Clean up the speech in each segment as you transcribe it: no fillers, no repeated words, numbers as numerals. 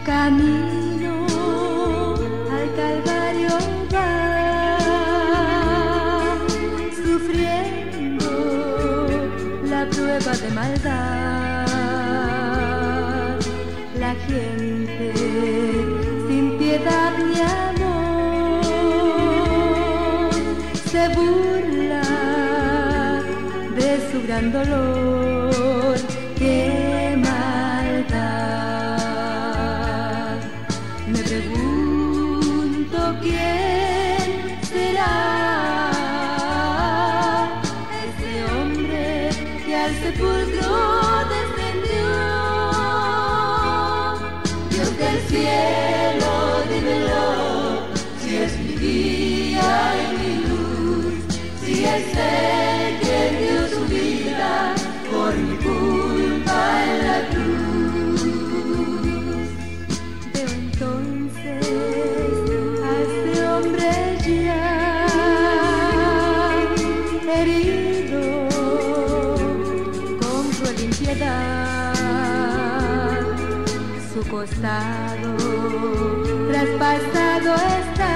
Camino al Calvario va, sufriendo la prueba de maldad. La gente sin piedad ni amor se burla de su gran dolor. ¡Qué maldad! Me pregunto quién será ese hombre que al sepulcro descendió. Dios del cielo, dímelo, si es mi guía y mi luz, si es Él quien dio su vida por mi culpa en la cruz. Veo entonces a ese hombre ya herido con cruel impiedad, su costado traspasado está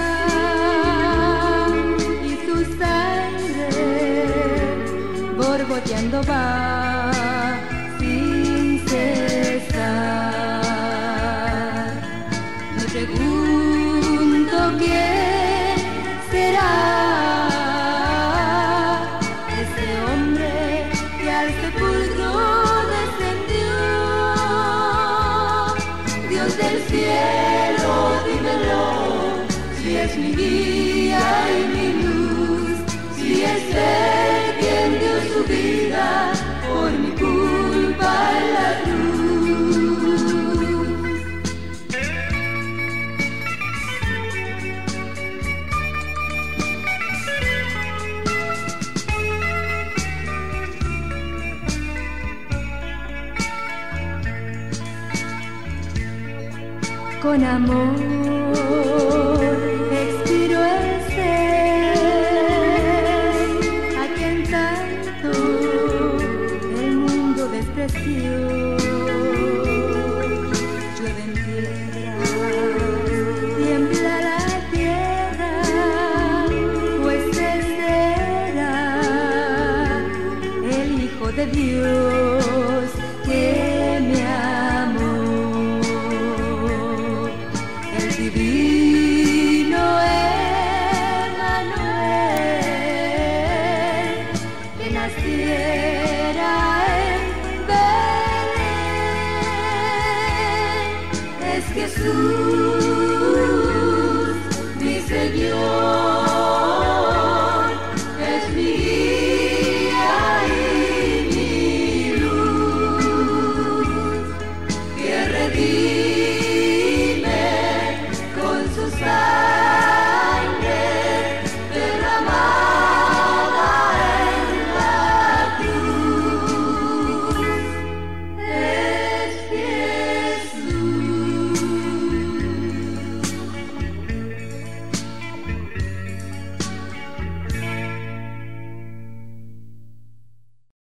y su sangre borboteando va sin cesar. Me pregunto quién será ese hombre que al sepulcro descendió. Dios del cielo, dímelo, si es mi guía y mi luz, si es Él quien dio su vida por mi culpa en la cruz. Con amor expiró el ser a quien tanto el mundo despreció. Llueven piedras, tiembla la tierra, pues Él será el Hijo de Dios que me amó. Divino Emmanuel, que naciera en Belén, es Jesús.